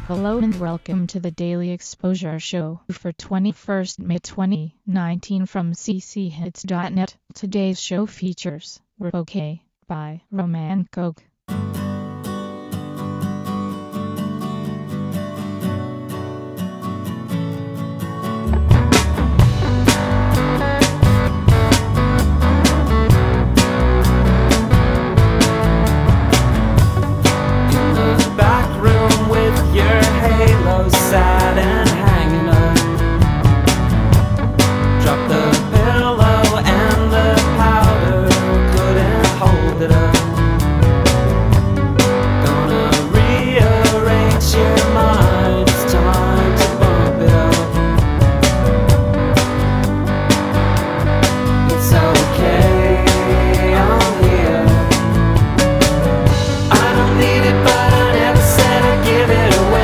Hello and welcome to the Daily Exposure Show for 21st May 2019 from cchits.net. Today's show features We're Okay by Roman Coke. Sad and hanging up. Drop the pillow and the powder, couldn't hold it up. Gonna rearrange your mind, it's time to bump it up. It's okay, I'm here. I don't need it, but I never said I'd give it away.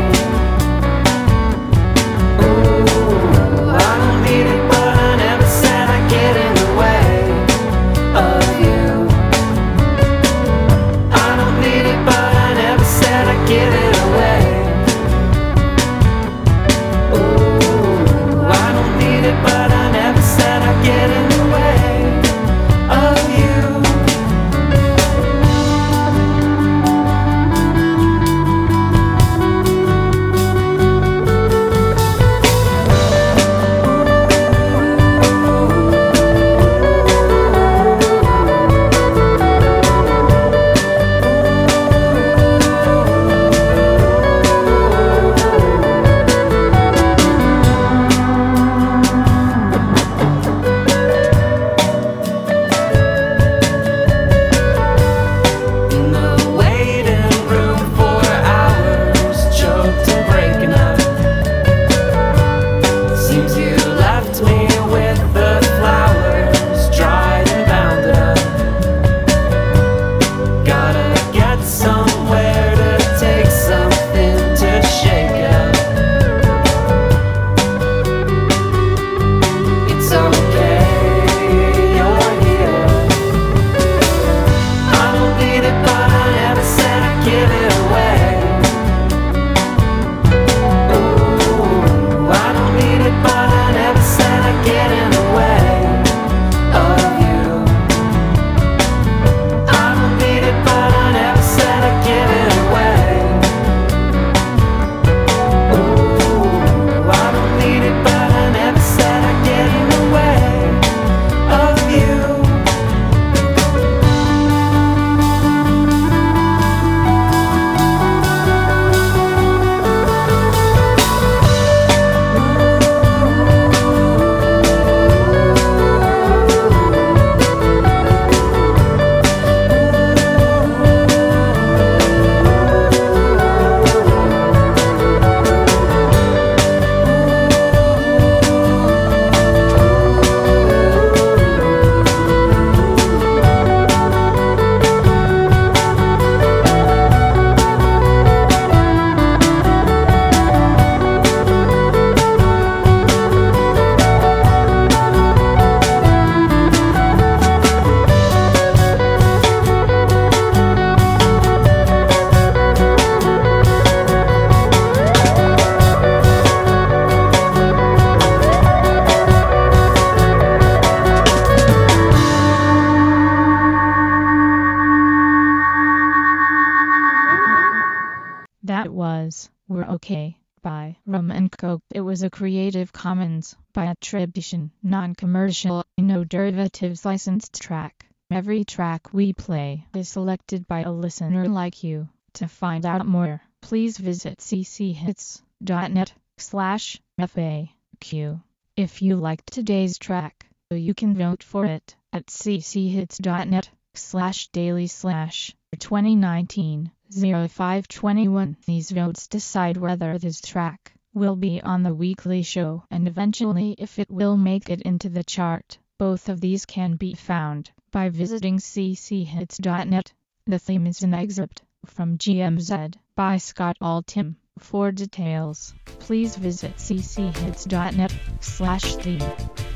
That was We're Okay by Roman Coke. It was a Creative Commons by attribution, non-commercial, no derivatives licensed track. Every track we play is selected by a listener like you. To find out more, please visit cchits.net/FAQ. If you liked today's track, you can vote for it at cchits.net/daily/2019. 0521. These votes decide whether this track will be on the weekly show and eventually if it will make it into the chart. Both of these can be found by visiting cchits.net. The theme is an excerpt from GMZ by Scott Altham. For details, please visit cchits.net/theme.